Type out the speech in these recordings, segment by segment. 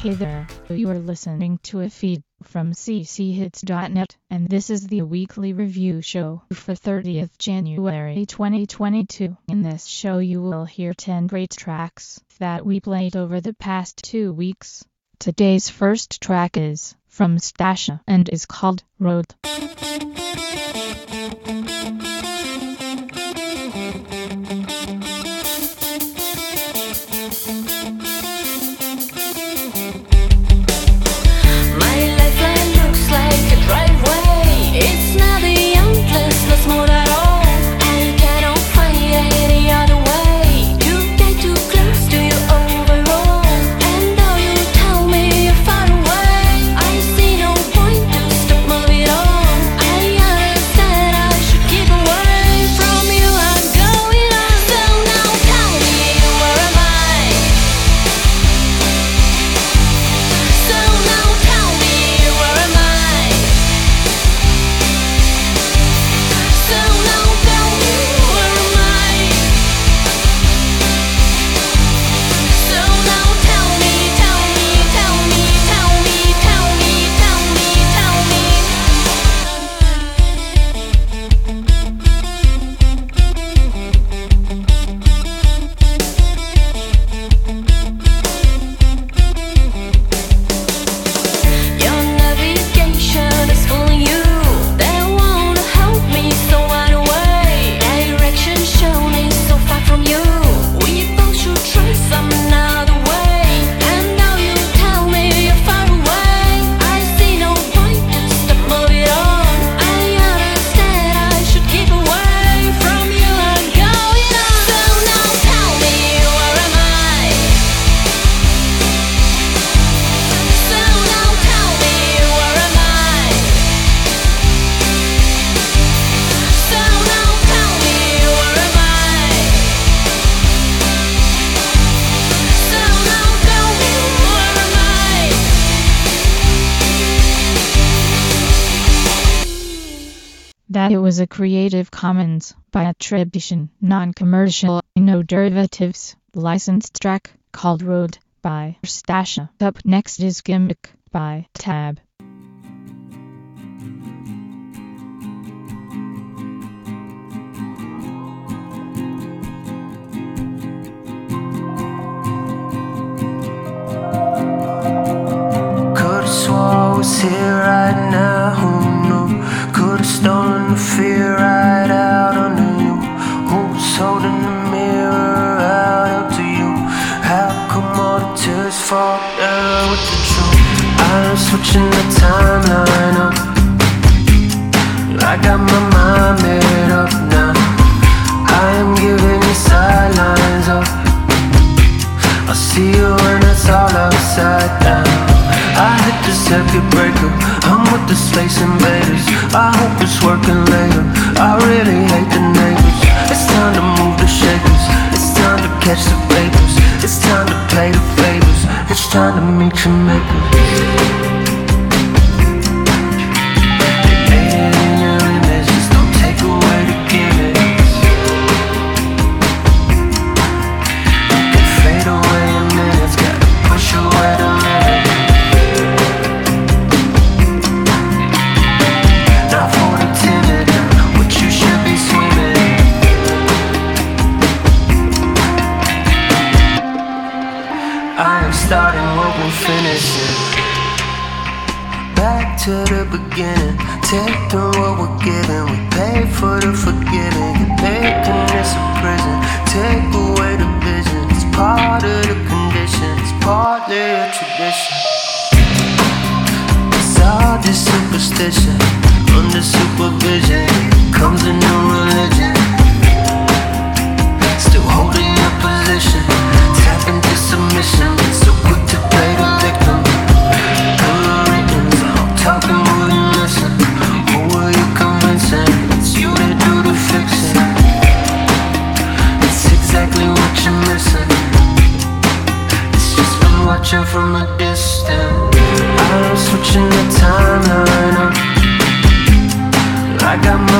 Hey there, you are listening to a feed from cchits.net, and this is the weekly review show for 30th January 2022. In this show you will hear 10 great tracks that we played over the past 2 weeks. Today's first track is from Stasha and is called Road. That it was a Creative Commons by attribution, non-commercial, no derivatives, licensed track called Road by Stasha. Up next is Gimmick by Tab. Could've swore I was here right now, who knew? Could've stolen the fear right out under you. Who's holding the mirror out up to you? How come all the tears fall down with the truth? I'm switching the timeline up. I got my mind made up now. I am giving you sidelines up. I'll see you when it's all upside down. I hit the circuit breaker, I'm with the space invaders. I hope it's working later, I really hate the neighbors. It's time to move the shakers, it's time to catch the vapors. It's time to pay the favors, it's time to meet your makers. Starting what we're finishing. Back to the beginning. Taking what we're giving. We pay for the forgiving. You're making this a prison. Take away the vision. It's part of the condition. It's partly a tradition. It's all just superstition. Under supervision comes a new religion. Still holding your position. Tap into submission. So quick to play the victim. I'm talking, will you listen? Who are you convincing? It's you that do the fixing. It's exactly what you're missing. It's just been watching from a distance. I'm switching the timeline up. I got my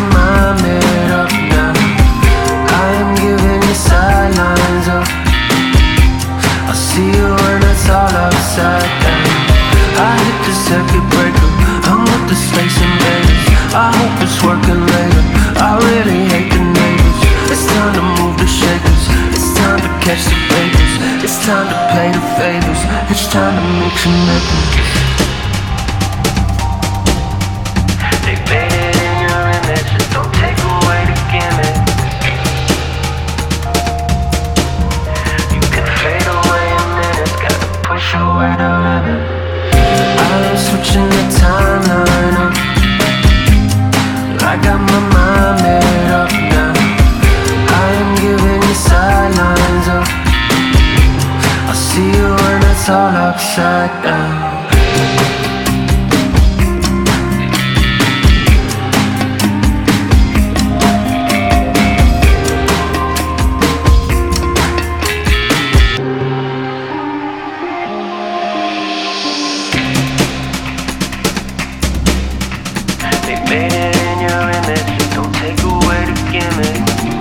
switching methods. They made it in your image, just don't take away the gimmick. You can fade away in minutes, gotta push away the limit. I'm switching the timeline up. I got my mind made up now. I am giving you sidelines up. I'll see you when it's all upside down. They made it in your image, just don't take away the gimmick.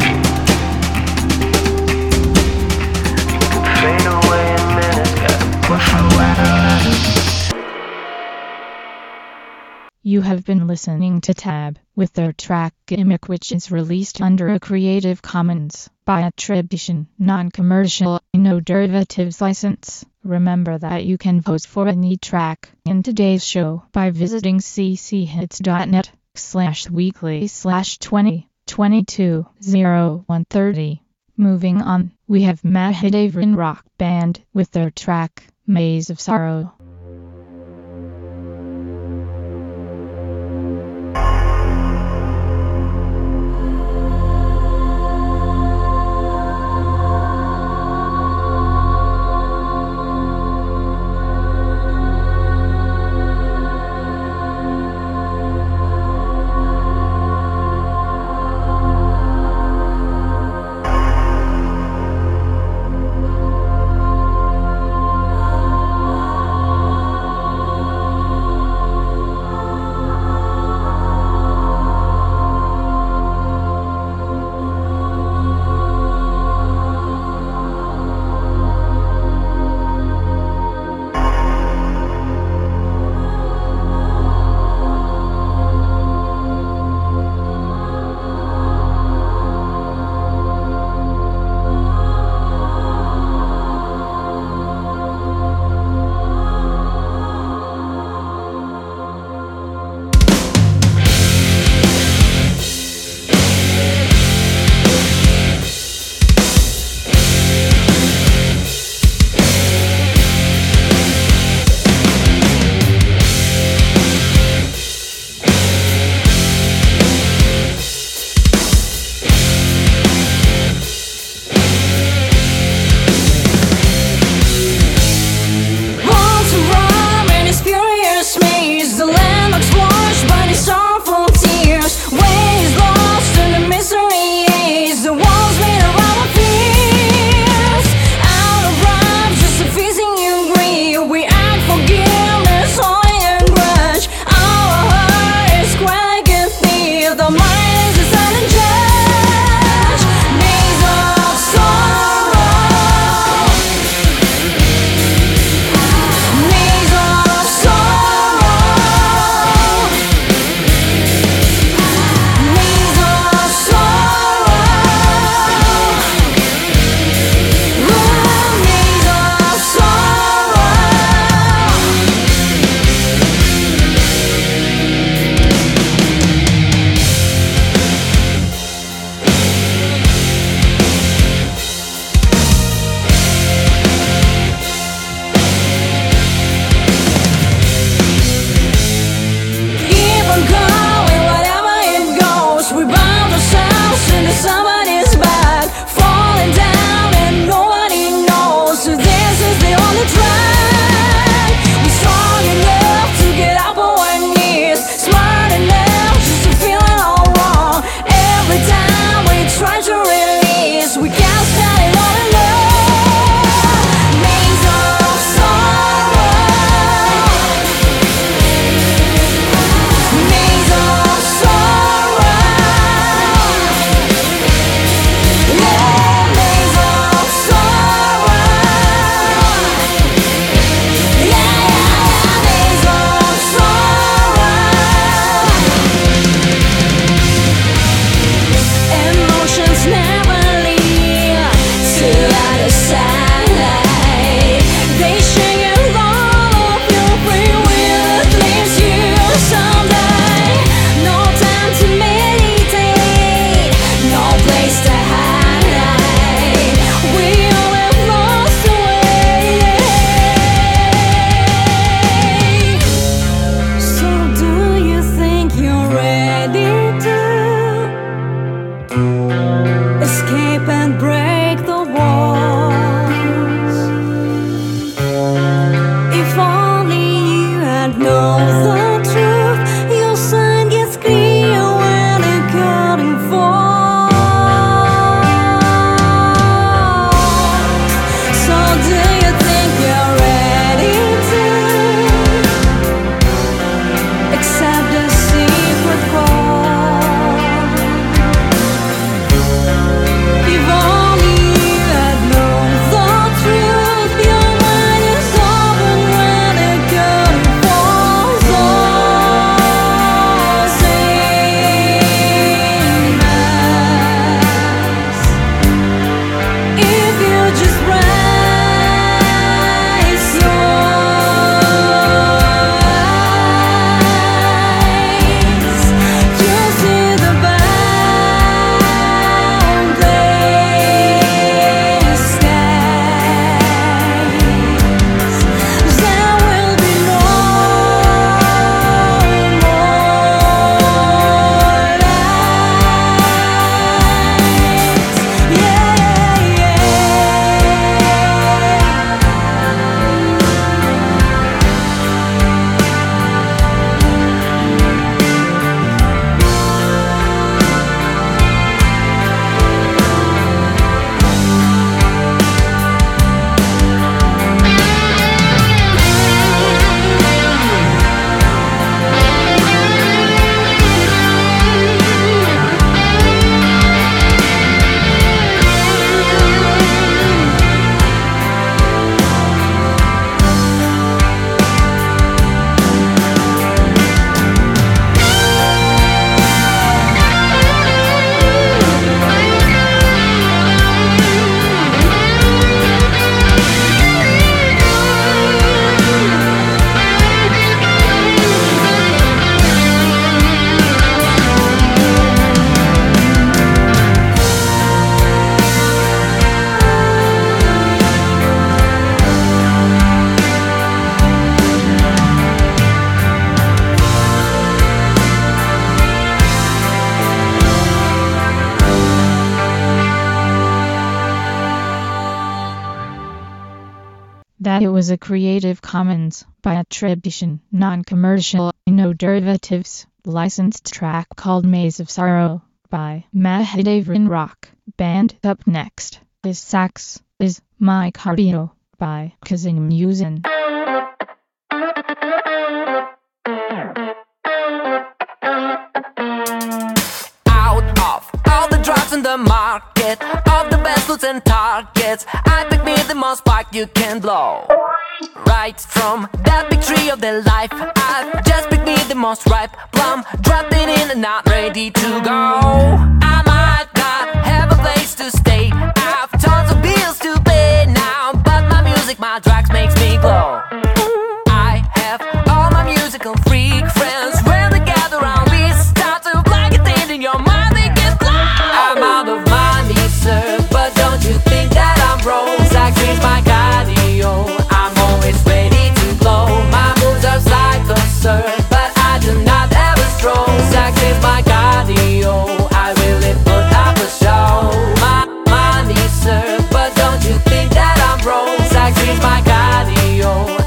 You can fade away in minutes, gotta push away the limits. You have been listening to Tab with their track Gimmick, which is released under a Creative Commons by attribution, non-commercial, no derivatives license. Remember that you can vote for any track in today's show by visiting cchits.net/weekly/2022-0130. Moving on, we have Mahadevan Rock Band with their track Maze of Sorrow. up and break the walls. If only you had known the truth, your sign gets clear when the curtain falls. So do you think you're ready to accept the secret call? If only you had known the truth, your mind is open when the curtain falls. Oh, same as if you just raise your eyes, you see the boundless skies. There will be no more lights. That it was a Creative Commons by attribution, non-commercial, no derivatives, licensed track called Maze of Sorrow by Mahadevran Rock Band. Up next is Sax is My Cardio by Kazim Musin. Out of all the drugs in the market, of the best loots and targets, I pick me the most spark you can blow. Right from that big tree of the life, I just picked me the most ripe plum, dropped it in and not ready to go. I might not have a place to stay, I've tons of bills to pay now, but my music, my drugs makes me glow. I have all my musical freak friends, when they gather around we start to like a thing in your mind, they get loud. I'm out of money, sir, but don't you think that I'm broke? I change my cardio, I'm always ready to blow. My moves are psycho, sir, but I do not have a stroke. I change my cardio, I really put up a show. My money, sir, but don't you think that I'm broke? I change my cardio.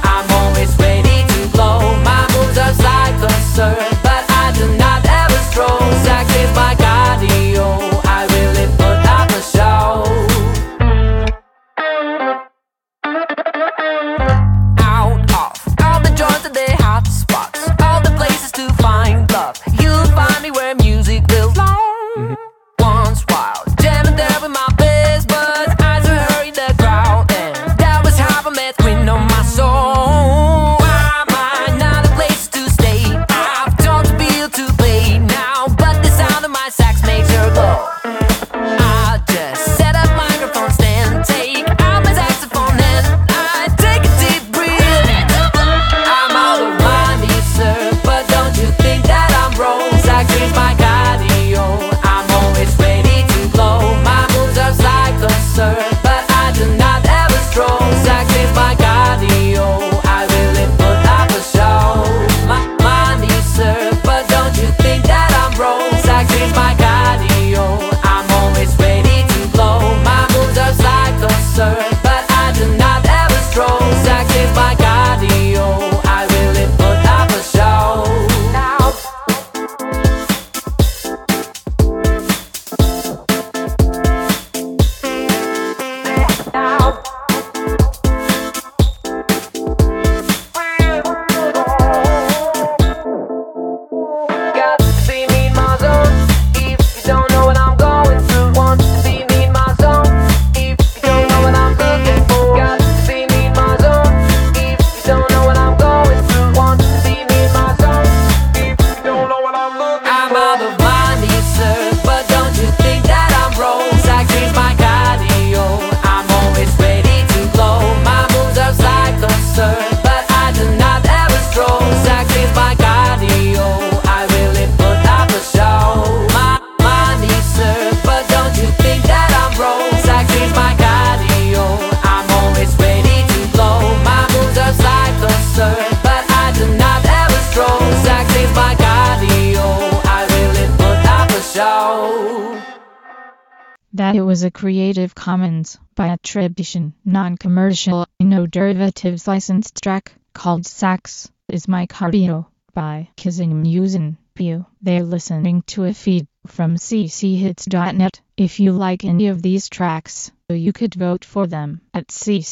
that it was a Creative Commons by attribution, non-commercial, no derivatives licensed track called Sax is My Cardio by Kissing Musin. They're listening to a feed from cchits.net. If you like any of these tracks, you could vote for them at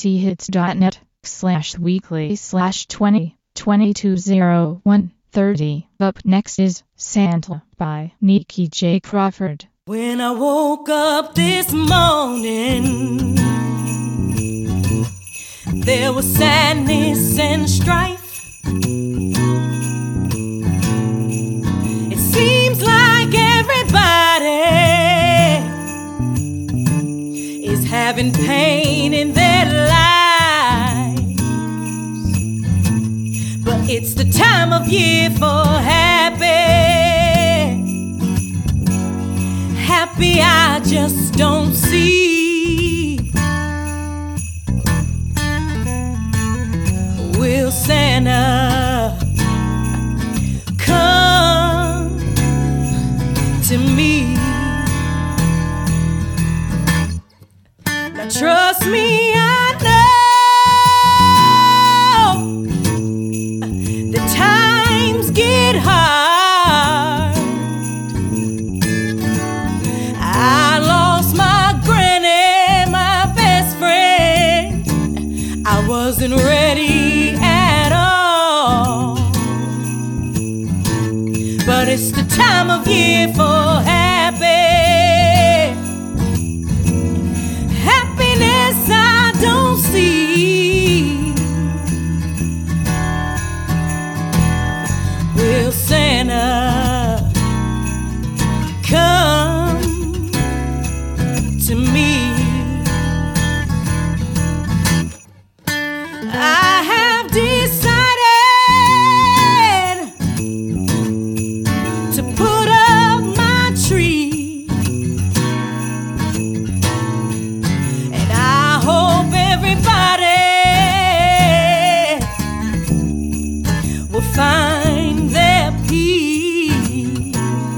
cchits.net/weekly/20220130. Up next is Santa by Nikki J. Crawford. When I woke up this morning, there was sadness and strife. It seems like everybody is having pain in their lives, but it's the time of year for happy I just don't see. Will Santa come to me? Now trust me, I know the times get hard. I lost my granny, my best friend. I wasn't ready at all, but it's the time of year for happiness I don't see. Will Santa come to me? I have decided to put up my tree, and I hope everybody will find their peace.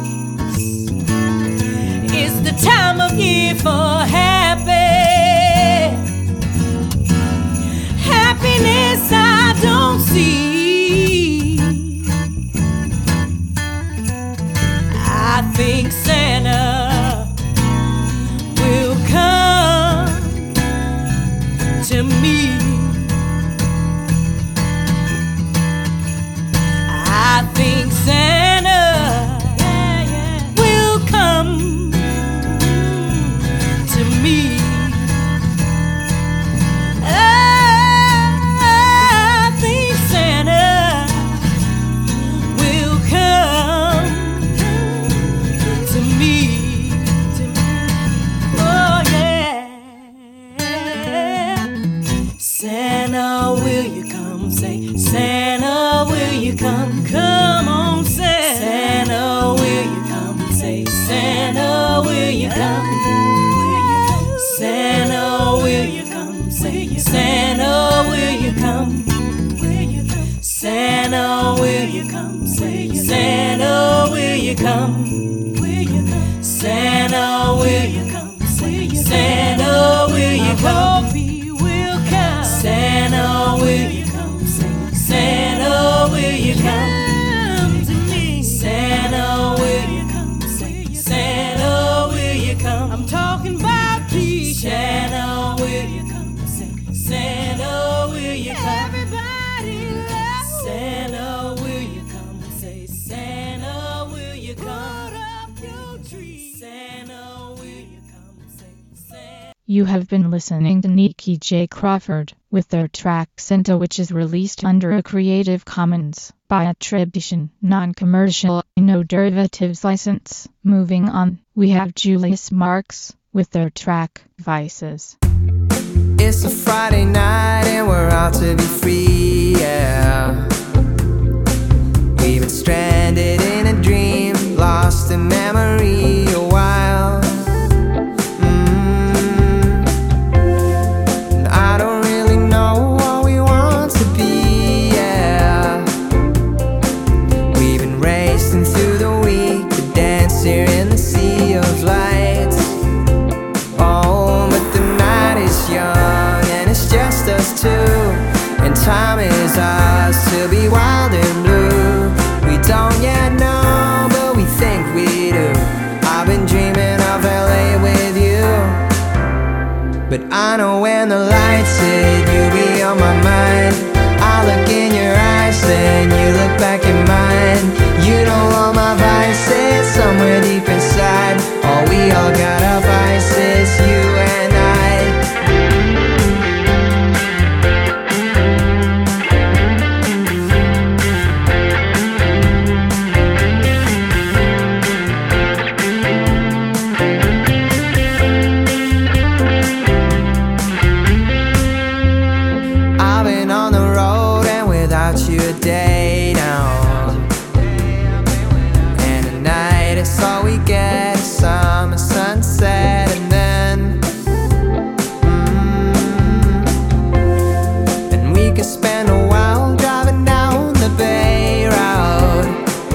It's the time of year for happiness I don't see. I think Santa will come to me. I think Santa will come to me. I think Santa will come to me. Oh yeah. Santa, will you come? Say, Santa, will you come? Come on, say, Santa, will you come? Say, Santa, will you come? Santa, will you come? Say, Santa, will you come? Santa, will you come? Say, Santa, will you come? Santa, will you come? Say, Santa, will you come? Hope he will come. Santa, will you come? Say, Santa, will you come to me? Santa, will you come? Say, Santa, will you come? I'm talking about peace. Santa, will you come? Say, Santa, will you come? Everybody loves Santa, will you come? Say, Santa, will you come? Put up your tree. Santa, will you come? Say, Santa. You have been listening to Nikki J. Crawford with their track Santa, which is released under a Creative Commons by attribution, non-commercial, no derivatives license. Moving on, we have Julius Marks with their track Vices. It's a Friday night and we're out to be free, yeah. We've been stranded in a dream, lost in memory a while. And I don't really know what we want to be, yeah. We've been racing through the week, the dance here in the sea of lights. time is ours to be wild and blue. We don't yet know, but we think we do. I've been dreaming of LA with you, but I know when the lights hit, you'll be on my mind. I look in your eyes, then you look back in mine. You know all my vices somewhere deep inside. All we all got our vices, you and I. I've been on the road and without you a day now, and at night it's all we get, a summer sunset, and then and we could spend a while driving down the Bay Road.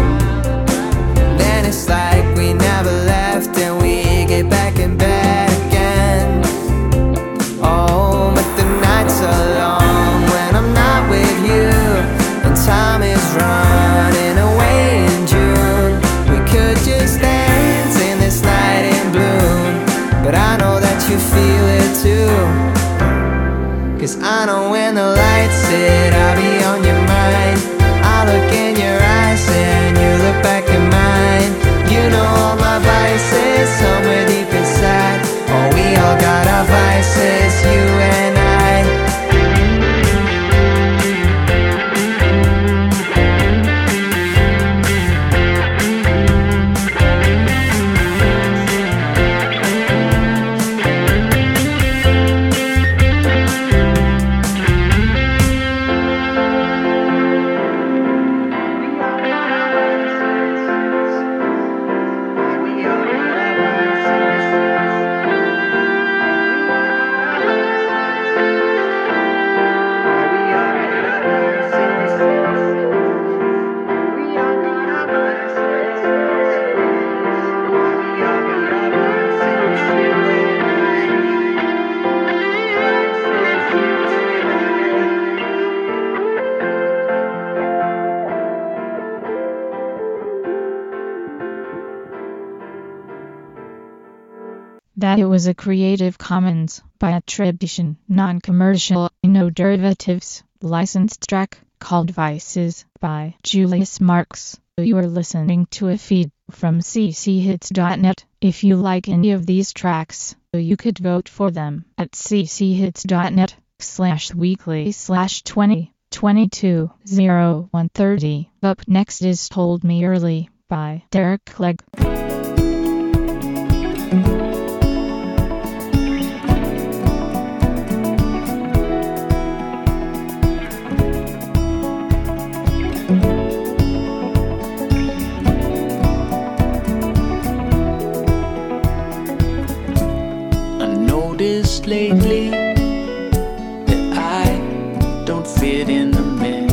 Then it's like we never left and we get back in bed again. Oh, but the nights are long when I'm not with you, and time is running away in June. We could just dance in this night in bloom, but I know that you feel it too. 'Cause I know when the lights hit, I'll be on your mind. I look in your eyes and you look back in mine. You know all my vices somewhere deep inside. Oh, we all got our vices, you and I. That it was a Creative Commons by attribution, non-commercial, no derivatives, licensed track called Vices by Julius Marks. You are listening to a feed from cchits.net. If you like any of these tracks, you could vote for them at cchits.net/weekly/2022-0130. Up next is Hold Me Early by Derek Clegg. Lately that I don't fit in the mix.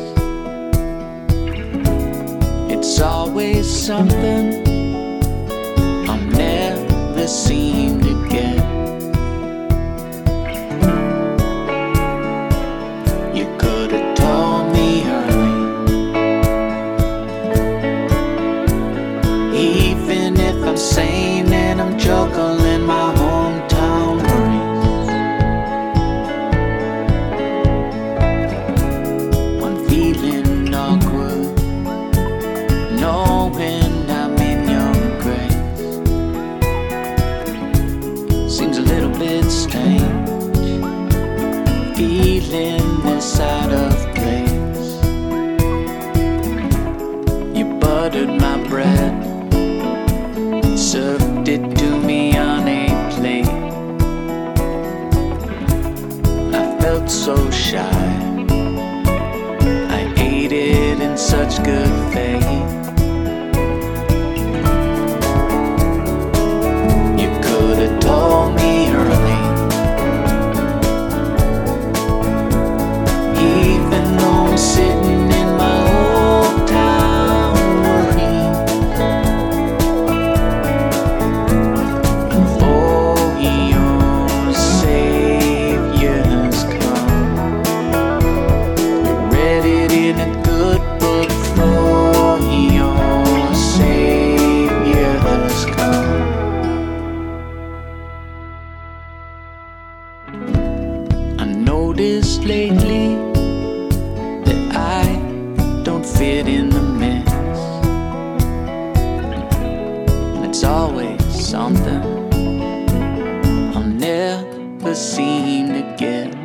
It's always something I'm never seem to get. You could have told me early, even if I'm sane and I'm juggling my hometown brain. Feeling this out of place. You buttered my bread, served it to me on a plate. I felt so shy, I ate it in such good faith. You could have told me early, even though I'm sitting in my old town worries. Oh, your Savior's come. I noticed lately that I don't fit in the mix, and it's always something I'll never seem to get.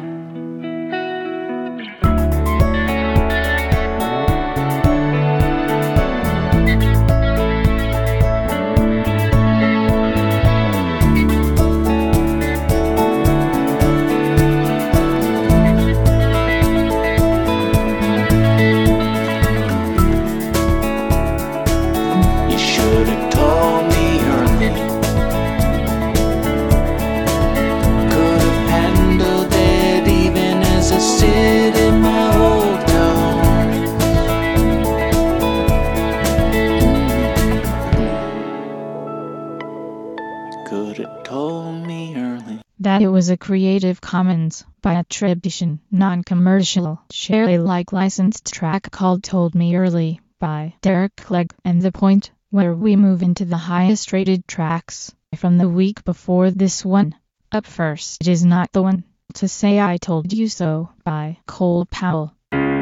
That it was a Creative Commons by attribution, non-commercial, share Alike licensed track called Told Me Early by Derek Clegg, and the point where we move into the highest rated tracks from the week before this one. Up first, it is Not the One to Say I Told You So by Cole Powell.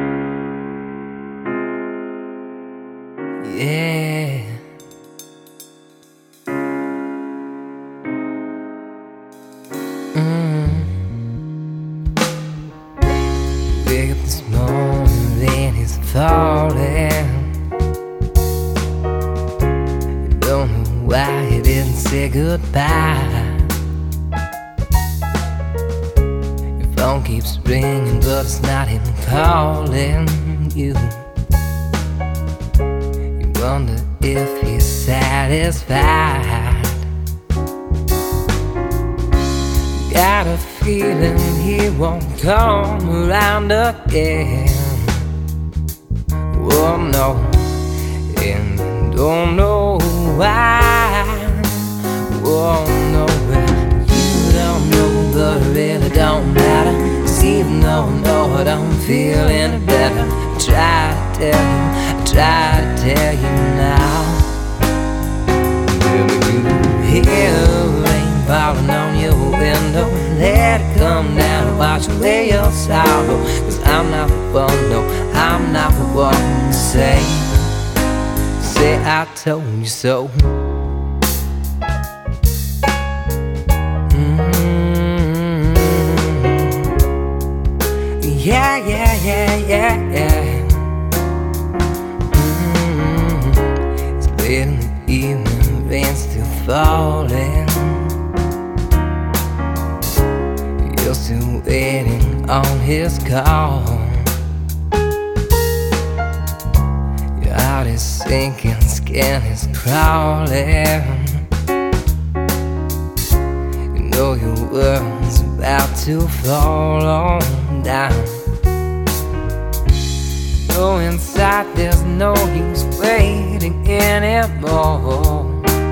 Yeah. Wake up this morning, rain is falling. You don't know why you didn't say goodbye. Your phone keeps ringing, but it's not him calling you. You wonder if he's satisfied. Got a feeling he won't come around again. Oh no, and don't know why. Oh no, you don't know, but it really don't matter. 'Cause even though I know I don't feel any better, I try to tell you now. Baby, you hear rain falling on your window, let it come down and wash away your sorrow. 'Cause I'm not the one, no, I'm not the one to say I told you so. Yeah, yeah, yeah, yeah, yeah. It's late in the evening, the rain's still falling. You're still waiting on his call. Your heart is sinking, skin is crawling. You know your world's about to fall on down. No, inside there's no use waiting anymore.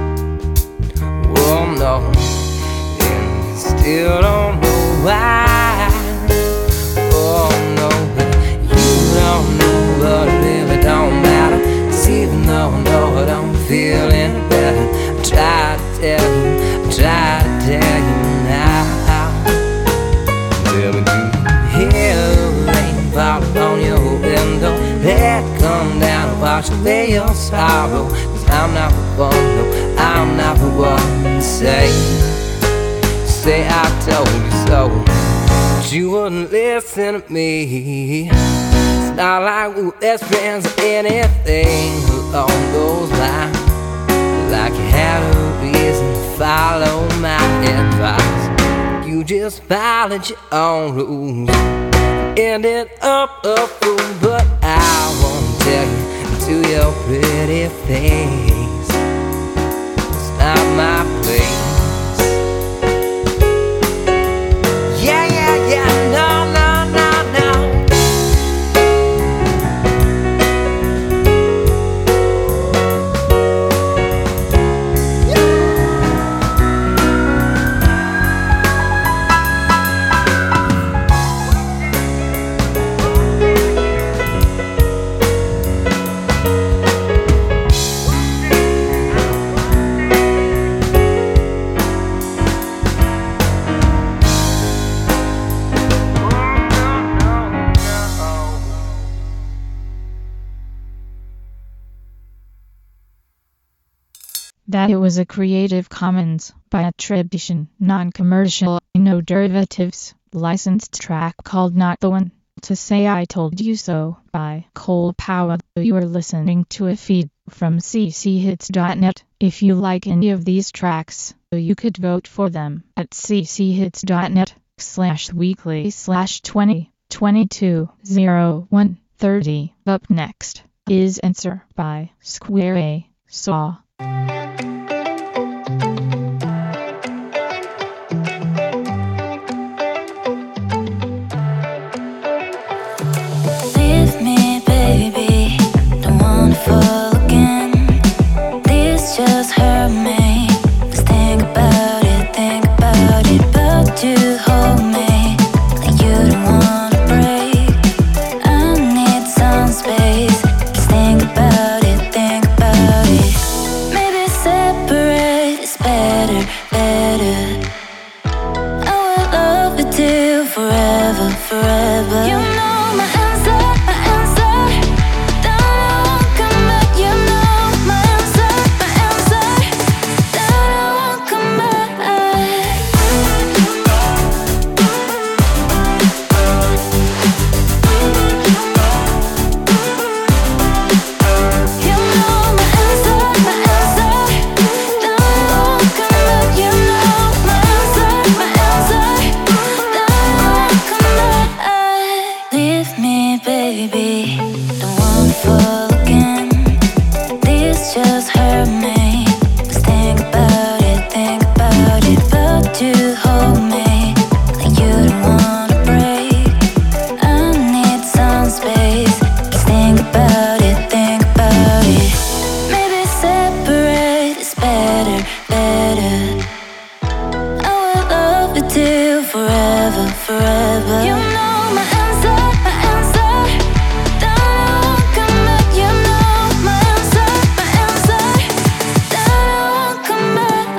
Oh no, and you still don't know why. Oh no, but you don't know, but it really don't matter. 'Cause even though I know I don't feel any better, I try to tell you now. Baby, you hear rain falling on your window, let it come down and wash away your sorrow. 'Cause I'm not the one, no, I'm not the one to say I told you so. But you wouldn't listen to me. It's not like we were best friends or anything along those lines. Like you had a reason to follow my advice. You just followed your own rules, ended up a fool. But I won't tell you to your pretty face, it's not my place. Yeah, yeah, yeah, no, no, no, no. That it was a Creative Commons by attribution, non-commercial, no derivatives, licensed track called Not the One to Say I Told You So by Cole Power. You are listening to a feed from cchits.net. If you like any of these tracks, you could vote for them at cchits.net/weekly/2022-01-30. Up next is Answer by Square A Saw. Leave me, baby, don't wanna fall again. This just hurt me. Just think about it, but you hold me like you don't wanna break. I need some space. Just think about it. Maybe separate is better. I will love you till forever. You know my answer. That I won't come back. You know my answer. That I won't come back. You know my answer. That I won't come back. You know my answer. That I won't come back. Leave me, baby, don't wanna fall again. This just hurt me. Just think about it, but you hold me like you don't wanna break. I need some space. Just think about it. Maybe separate is better. I will love you till forever. You know my answer. That I won't come back. You know my answer. That I won't come back.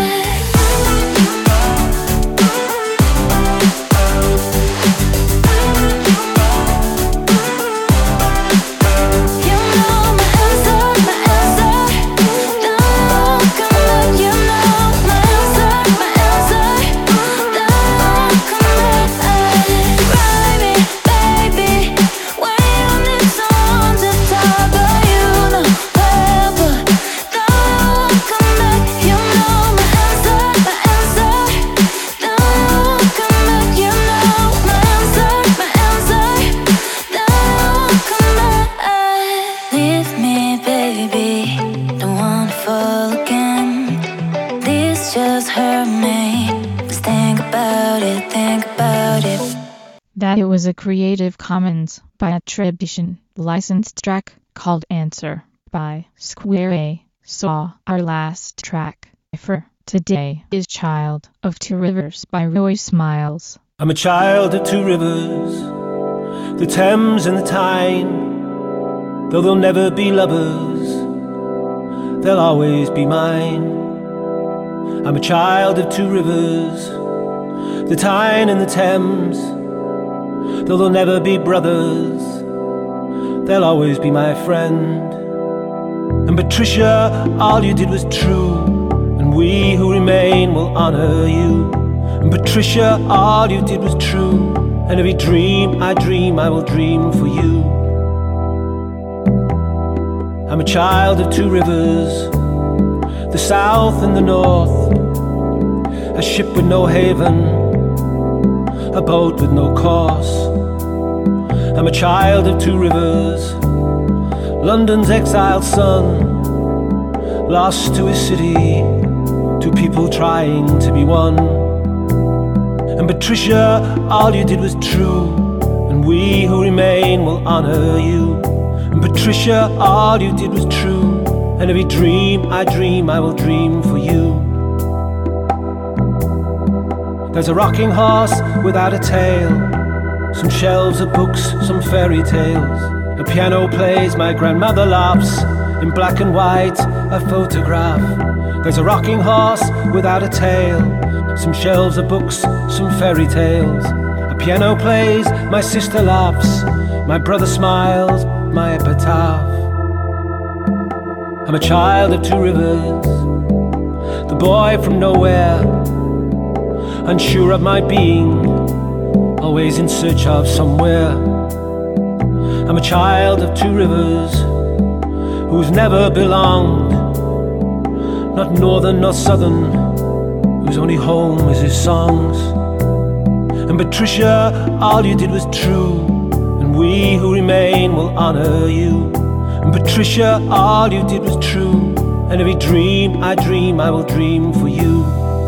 You know my answer. That I won't come back. You know my answer. That I won't come back. Ride me, baby, when you need someone to talk, but you know forever that I won't come back. You know my answer. That I won't come back. You know my answer. That I won't come back. Leave me, baby, don't wanna fall again. This just hurt me. Just think about it. That it was a Creative Commons by attribution, licensed track called Answer by Square A Saw. Our last track for today is Child of Two Rivers by Roy Smiles. I'm a child of two rivers, the Thames and the Tyne. Though they'll never be lovers, they'll always be mine. I'm a child of two rivers, the Tyne and the Thames. Though they'll never be brothers, they'll always be my friend. And Patricia, all you did was true, and we who remain will honor you. And Patricia, all you did was true, and every dream I dream, I will dream for you. I'm a child of two rivers, the south and the north, a ship with no haven, a boat with no course. I'm a child of two rivers, London's exiled son, lost to his city, two people trying to be one. And Patricia, all you did was true, and we who remain will honor you. And Patricia, all you did was true, and every dream I dream, I will dream for you. There's a rocking horse without a tail, some shelves of books, some fairy tales. A piano plays, my grandmother laughs, in black and white, a photograph. There's a rocking horse without a tail, some shelves of books, some fairy tales. A piano plays, my sister laughs, my brother smiles, my epitaph. I'm a child of two rivers, the boy from nowhere, unsure of my being, always in search of somewhere. I'm a child of two rivers, who's never belonged, not northern nor southern, whose only home is his songs. And Patricia, all you did was true, and we who remain will honor you. And Patricia, all you did was true, and every dream I dream, I will dream for you.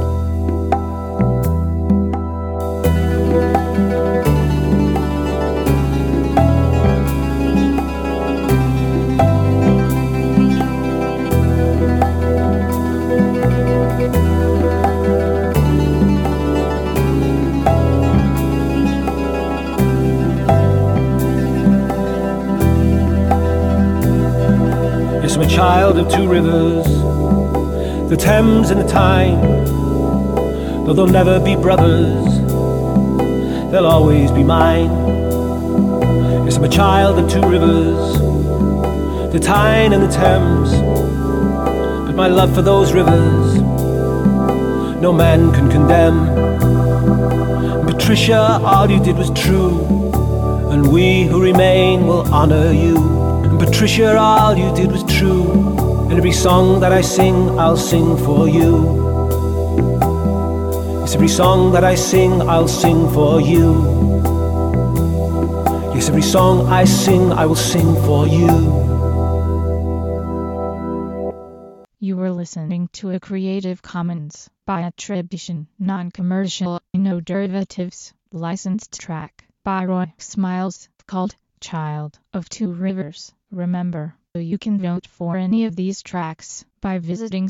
Yes, I'm a child of two rivers, the Thames and the Tyne. Though they'll never be brothers, they'll always be mine. Yes, I'm a child of two rivers, the Tyne and the Thames. But my love for those rivers, no man can condemn. And Patricia, all you did was true, and we who remain will honor you. And Patricia, all you did was true, and every song that I sing, I'll sing for you. Yes, every song that I sing, I'll sing for you. Yes, every song I sing, I will sing for you. You were listening to a Creative Commons by attribution, non-commercial, no derivatives, licensed track by Roy Smiles, called Child of Two Rivers. Remember, you can vote for any of these tracks by visiting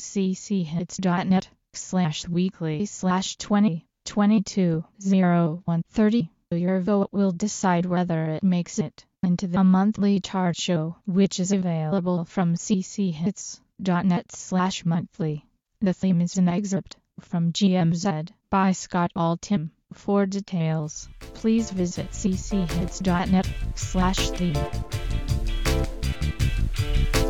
cchits.net/weekly/2022-0130. Your vote will decide whether it makes it into the monthly chart show, which is available from cchits.net/monthly. The theme is an excerpt from GMZ by Scott Altham. For details, please visit cchits.net/theme.